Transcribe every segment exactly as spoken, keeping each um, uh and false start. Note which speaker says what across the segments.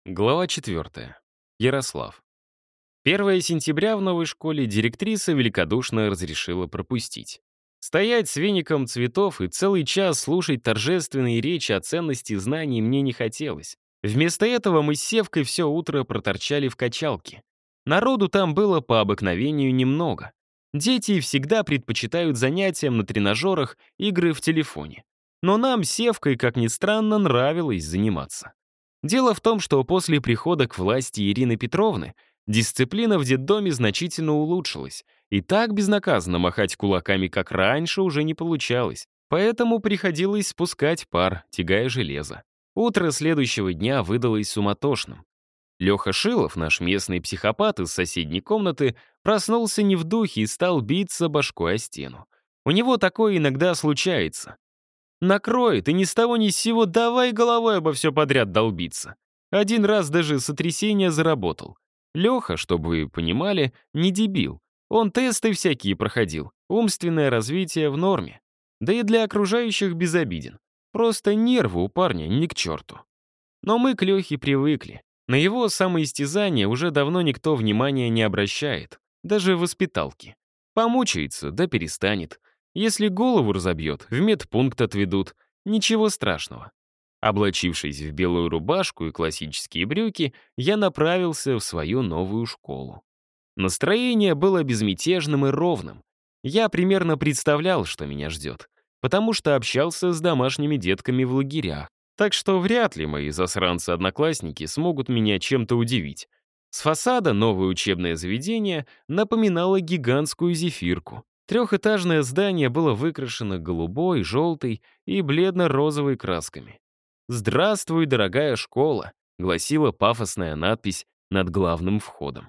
Speaker 1: Глава четвертая. Ярослав. первое сентября в новой школе директриса великодушно разрешила пропустить. Стоять с веником цветов и целый час слушать торжественные речи о ценности знаний мне не хотелось. Вместо этого мы с Севкой все утро проторчали в качалке. Народу там было по обыкновению немного. Дети всегда предпочитают занятиям на тренажерах игры в телефоне. Но нам с Севкой, как ни странно, нравилось заниматься. Дело в том, что после прихода к власти Ирины Петровны дисциплина в детдоме значительно улучшилась, и так безнаказанно махать кулаками, как раньше, уже не получалось. Поэтому приходилось спускать пар, тягая железо. Утро следующего дня выдалось суматошным. Леха Шилов, наш местный психопат из соседней комнаты, проснулся не в духе и стал биться башкой о стену. У него такое иногда случается. Накроет, и ни с того ни с сего давай головой обо все подряд долбиться. Один раз даже сотрясение заработал. Леха, чтобы вы понимали, не дебил. Он тесты всякие проходил, умственное развитие в норме. Да и для окружающих безобиден. Просто нервы у парня ни к черту. Но мы к Лехе привыкли. На его самоистязание уже давно никто внимания не обращает. Даже в воспиталке. Помучается, да перестанет. Если голову разобьет, в медпункт отведут. Ничего страшного. Облачившись в белую рубашку и классические брюки, я направился в свою новую школу. Настроение было безмятежным и ровным. Я примерно представлял, что меня ждет, потому что общался с домашними детками в лагерях. Так что вряд ли мои засранцы-одноклассники смогут меня чем-то удивить. С фасада новое учебное заведение напоминало гигантскую зефирку. Трехэтажное здание было выкрашено голубой, желтой и бледно-розовой красками. «Здравствуй, дорогая школа», — гласила пафосная надпись над главным входом.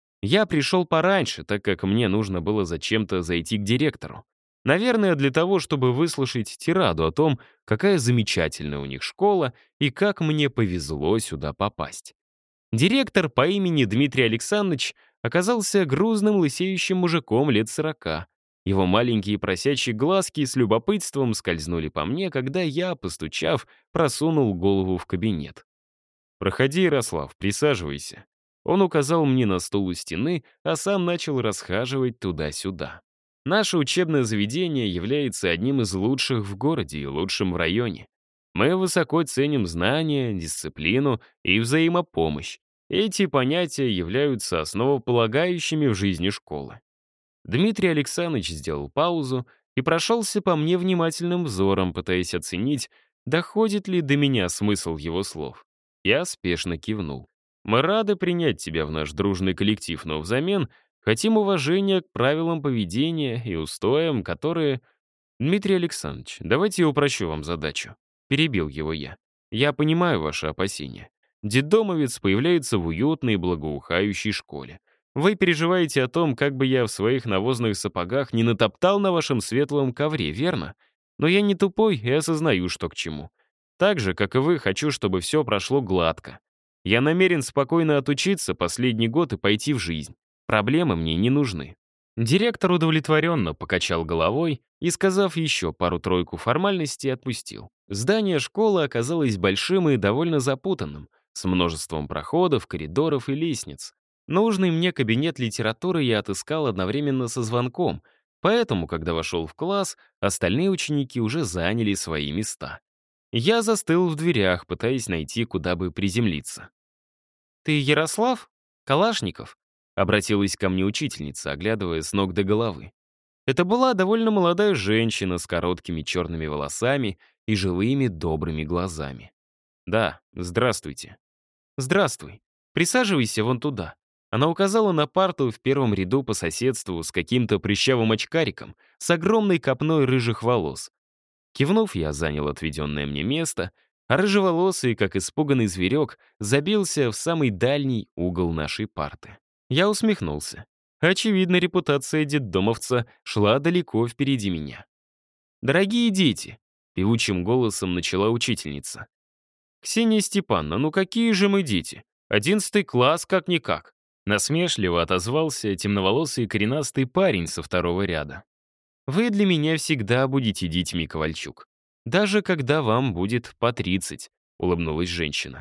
Speaker 1: Я пришел пораньше, так как мне нужно было зачем-то зайти к директору. Наверное, для того, чтобы выслушать тираду о том, какая замечательная у них школа и как мне повезло сюда попасть. Директор по имени Дмитрий Александрович оказался грузным лысеющим мужиком лет сорока. Его маленькие просячие глазки с любопытством скользнули по мне, когда я, постучав, просунул голову в кабинет. «Проходи, Ярослав, присаживайся». Он указал мне на стул у стены, а сам начал расхаживать туда-сюда. Наше учебное заведение является одним из лучших в городе и лучшим в районе. Мы высоко ценим знания, дисциплину и взаимопомощь. Эти понятия являются основополагающими в жизни школы. Дмитрий Александрович сделал паузу и прошелся по мне внимательным взором, пытаясь оценить, доходит ли до меня смысл его слов. Я спешно кивнул. «Мы рады принять тебя в наш дружный коллектив, но взамен хотим уважения к правилам поведения и устоям, которые...» «Дмитрий Александрович, давайте я упрощу вам задачу». Перебил его я. «Я понимаю ваши опасения. Детдомовец появляется в уютной и благоухающей школе. Вы переживаете о том, как бы я в своих навозных сапогах не натоптал на вашем светлом ковре, верно? Но я не тупой и осознаю, что к чему. Так же, как и вы, хочу, чтобы все прошло гладко. Я намерен спокойно отучиться последний год и пойти в жизнь. Проблемы мне не нужны». Директор удовлетворенно покачал головой и, сказав еще пару-тройку формальностей, отпустил. Здание школы оказалось большим и довольно запутанным, с множеством проходов, коридоров и лестниц. Нужный мне кабинет литературы я отыскал одновременно со звонком, поэтому, когда вошел в класс, остальные ученики уже заняли свои места. Я застыл в дверях, пытаясь найти, куда бы приземлиться. «Ты Ярослав? Калашников?» — обратилась ко мне учительница, оглядывая с ног до головы. Это была довольно молодая женщина с короткими черными волосами и живыми добрыми глазами. «Да, здравствуйте». «Здравствуй. Присаживайся вон туда». Она указала на парту в первом ряду по соседству с каким-то прыщавым очкариком с огромной копной рыжих волос. Кивнув, я занял отведенное мне место, а рыжеволосый, как испуганный зверек, забился в самый дальний угол нашей парты. Я усмехнулся. Очевидно, репутация детдомовца шла далеко впереди меня. «Дорогие дети», — певучим голосом начала учительница. «Ксения Степановна, ну какие же мы дети? Одиннадцатый класс как-никак». Насмешливо отозвался темноволосый коренастый парень со второго ряда. «Вы для меня всегда будете детьми, Ковальчук. Даже когда вам будет по тридцать», — улыбнулась женщина.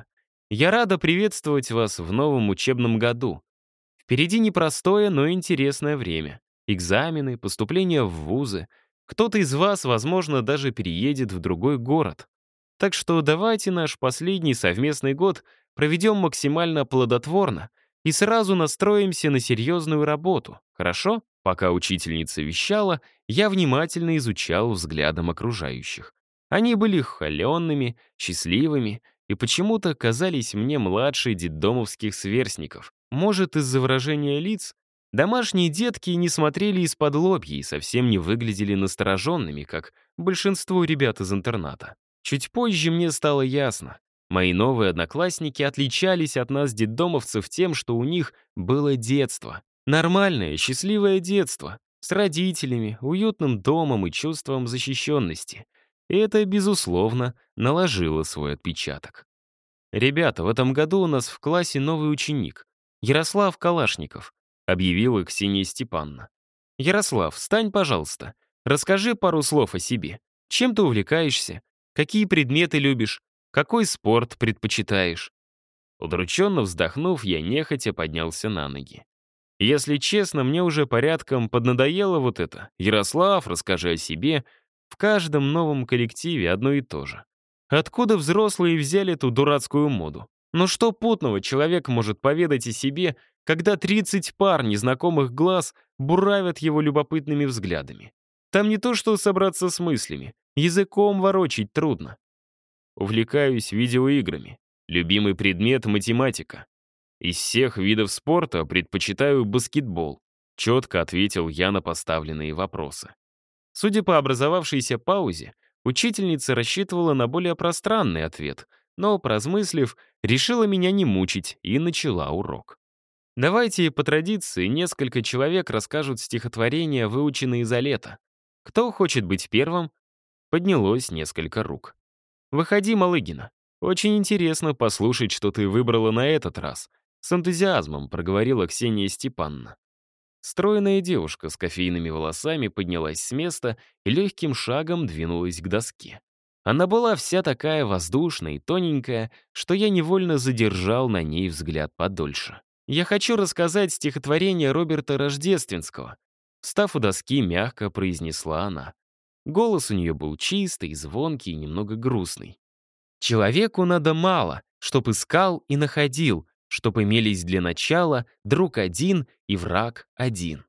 Speaker 1: Я рада приветствовать вас в новом учебном году. Впереди непростое, но интересное время. Экзамены, поступление в вузы. Кто-то из вас, возможно, даже переедет в другой город. Так что давайте наш последний совместный год проведем максимально плодотворно и сразу настроимся на серьезную работу, хорошо? Пока учительница вещала, я внимательно изучал взглядом окружающих. Они были холеными, счастливыми и почему-то казались мне младше детдомовских сверстников. Может, из-за выражения лиц? Домашние детки не смотрели из-под лобья и совсем не выглядели настороженными, как большинство ребят из интерната. Чуть позже мне стало ясно. Мои новые одноклассники отличались от нас, детдомовцев, тем, что у них было детство. Нормальное, счастливое детство. С родителями, уютным домом и чувством защищенности. И это, безусловно, наложило свой отпечаток. «Ребята, в этом году у нас в классе новый ученик. Ярослав Калашников», — объявила Ксения Степановна. «Ярослав, встань, пожалуйста. Расскажи пару слов о себе. Чем ты увлекаешься? Какие предметы любишь? Какой спорт предпочитаешь?» Удрученно вздохнув, я нехотя поднялся на ноги. Если честно, мне уже порядком поднадоело вот это. «Ярослав, расскажи о себе». В каждом новом коллективе одно и то же. Откуда взрослые взяли эту дурацкую моду? Но что путного человек может поведать о себе, когда тридцать пар незнакомых глаз буравят его любопытными взглядами? Там не то что собраться с мыслями, языком ворочить трудно. Увлекаюсь видеоиграми. Любимый предмет — математика. Из всех видов спорта предпочитаю баскетбол. Четко ответил я на поставленные вопросы. Судя по образовавшейся паузе, учительница рассчитывала на более пространный ответ, но, поразмыслив, решила меня не мучить и начала урок. Давайте по традиции несколько человек расскажут стихотворения, выученные за лето. Кто хочет быть первым? Поднялось несколько рук. «Выходи, Малыгина. Очень интересно послушать, что ты выбрала на этот раз», с энтузиазмом проговорила Ксения Степановна. Стройная девушка с кофейными волосами поднялась с места и легким шагом двинулась к доске. Она была вся такая воздушная и тоненькая, что я невольно задержал на ней взгляд подольше. «Я хочу рассказать стихотворение Роберта Рождественского», встав у доски, мягко произнесла она. Голос у нее был чистый, звонкий и немного грустный. «Человеку надо мало, чтоб искал и находил, чтоб имелись для начала друг один и враг один».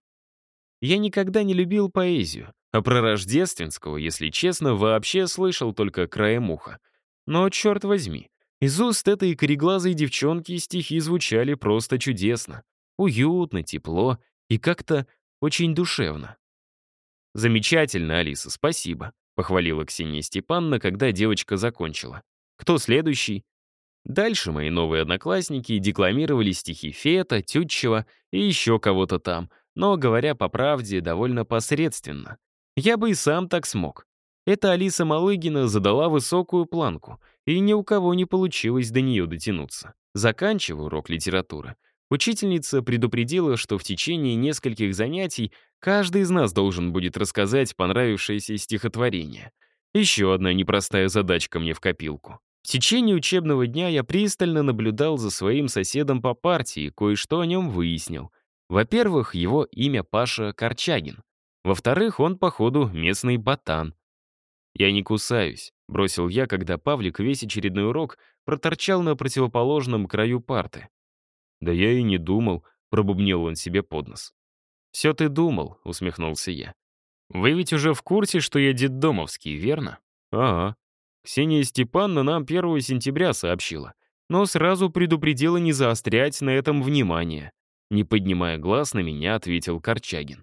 Speaker 1: Я никогда не любил поэзию, а про Рождественского, если честно, вообще слышал только краем уха. Но, черт возьми, из уст этой кореглазой девчонки стихи звучали просто чудесно. Уютно, тепло и как-то очень душевно. «Замечательно, Алиса, спасибо», — похвалила Ксения Степановна, когда девочка закончила. «Кто следующий?» Дальше мои новые одноклассники декламировали стихи Фета, Тютчева и еще кого-то там, но, говоря по правде, довольно посредственно. Я бы и сам так смог. Эта Алиса Малыгина задала высокую планку, и ни у кого не получилось до нее дотянуться. Заканчивая урок литературы, учительница предупредила, что в течение нескольких занятий каждый из нас должен будет рассказать понравившееся стихотворение. Еще одна непростая задачка мне в копилку. В течение учебного дня я пристально наблюдал за своим соседом по партии и кое-что о нем выяснил. Во-первых, его имя Паша Корчагин. Во-вторых, он, походу, местный ботан. «Я не кусаюсь», — бросил я, когда Павлик весь очередной урок проторчал на противоположном краю парты. «Да я и не думал», — пробубнил он себе под нос. «Все ты думал», — усмехнулся я. «Вы ведь уже в курсе, что я детдомовский, верно?» «Ага. Ксения Степановна нам первого сентября сообщила, но сразу предупредила не заострять на этом внимание». Не поднимая глаз на меня, ответил Корчагин.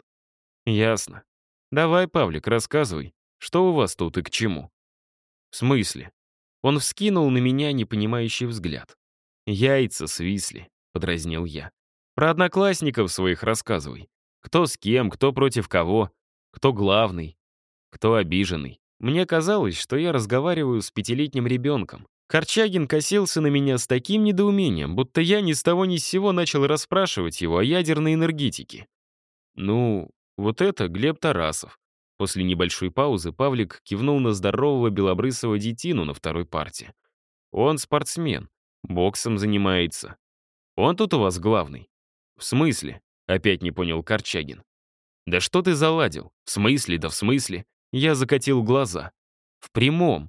Speaker 1: «Ясно. Давай, Павлик, рассказывай, что у вас тут и к чему?» «В смысле?» Он вскинул на меня непонимающий взгляд. «Яйца свисли», — подразнил я. «Про одноклассников своих рассказывай. Кто с кем, кто против кого, кто главный, кто обиженный. Мне казалось, что я разговариваю с пятилетним ребенком. Корчагин косился на меня с таким недоумением, будто я ни с того ни с сего начал расспрашивать его о ядерной энергетике. «Ну, вот это Глеб Тарасов». После небольшой паузы Павлик кивнул на здорового белобрысого детину на второй парте. «Он спортсмен. Боксом занимается. Он тут у вас главный. В смысле? Опять не понял Корчагин. Да что ты заладил? В смысле, да в смысле? Я закатил глаза. В прямом.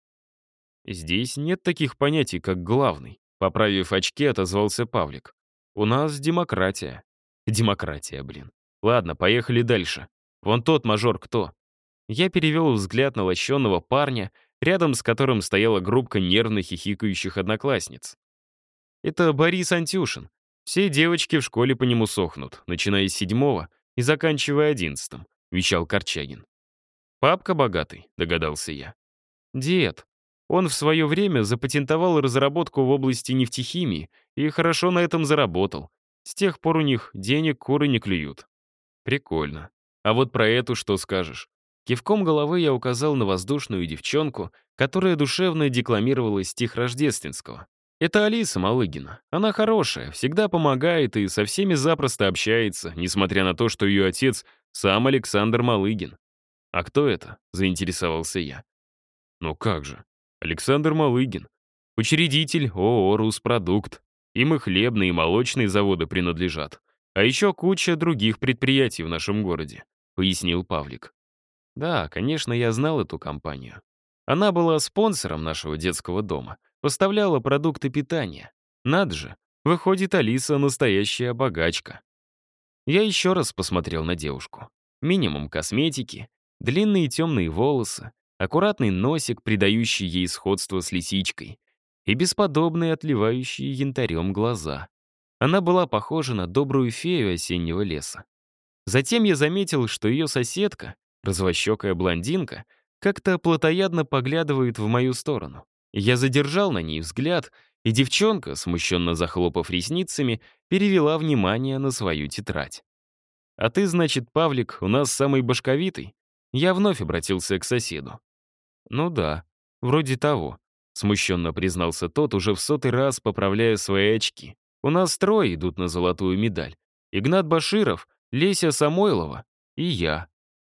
Speaker 1: Здесь нет таких понятий, как главный. Поправив очки, отозвался Павлик. У нас демократия. Демократия, блин. Ладно, поехали дальше. Вон тот мажор кто? Я перевел взгляд на лощеного парня, рядом с которым стояла группка нервно хихикающих одноклассниц. Это Борис Антюшин. Все девочки в школе по нему сохнут, начиная с седьмого и заканчивая одиннадцатым, вещал Корчагин. Папка богатый, догадался я. Дед. Он в свое время запатентовал разработку в области нефтехимии и хорошо на этом заработал. С тех пор у них денег куры не клюют. Прикольно. А вот про эту что скажешь? Кивком головы я указал на воздушную девчонку, которая душевно декламировала стих Рождественского. Это Алиса Малыгина. Она хорошая, всегда помогает и со всеми запросто общается, несмотря на то, что ее отец сам Александр Малыгин. «А кто это?» — заинтересовался я. «Ну как же. Александр Малыгин. Учредитель ООО «Руспродукт». Им и хлебные, и молочные заводы принадлежат. А еще куча других предприятий в нашем городе», — пояснил Павлик. Да, конечно, я знал эту компанию. Она была спонсором нашего детского дома, поставляла продукты питания. Надо же, выходит, Алиса настоящая богачка. Я еще раз посмотрел на девушку. Минимум косметики, длинные темные волосы, аккуратный носик, придающий ей сходство с лисичкой, и бесподобные, отливающие янтарем глаза. Она была похожа на добрую фею осеннего леса. Затем я заметил, что ее соседка, развощекая блондинка, как-то плотоядно поглядывает в мою сторону. Я задержал на ней взгляд, и девчонка, смущенно захлопав ресницами, перевела внимание на свою тетрадь. «А ты, значит, Павлик, у нас самый башковитый?» Я вновь обратился к соседу. «Ну да, вроде того», — смущенно признался тот, уже в сотый раз поправляя свои очки. «У нас трое идут на золотую медаль. Игнат Баширов, Леся Самойлова и я».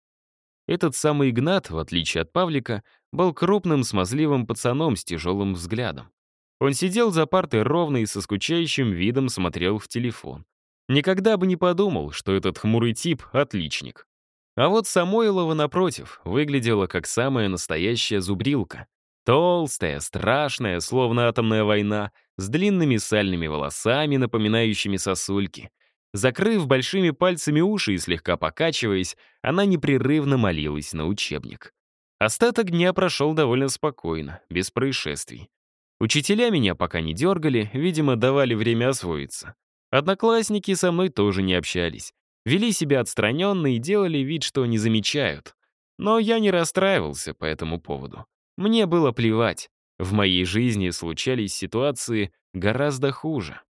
Speaker 1: Этот самый Игнат, в отличие от Павлика, был крупным смазливым пацаном с тяжелым взглядом. Он сидел за партой ровно и со скучающим видом смотрел в телефон. Никогда бы не подумал, что этот хмурый тип — отличник. А вот Самойлова, напротив, выглядела как самая настоящая зубрилка. Толстая, страшная, словно атомная война, с длинными сальными волосами, напоминающими сосульки. Закрыв большими пальцами уши и слегка покачиваясь, она непрерывно молилась на учебник. Остаток дня прошел довольно спокойно, без происшествий. Учителя меня пока не дергали, видимо, давали время освоиться. Одноклассники со мной тоже не общались. Вели себя отстраненно и делали вид, что не замечают. Но я не расстраивался по этому поводу. Мне было плевать. В моей жизни случались ситуации гораздо хуже.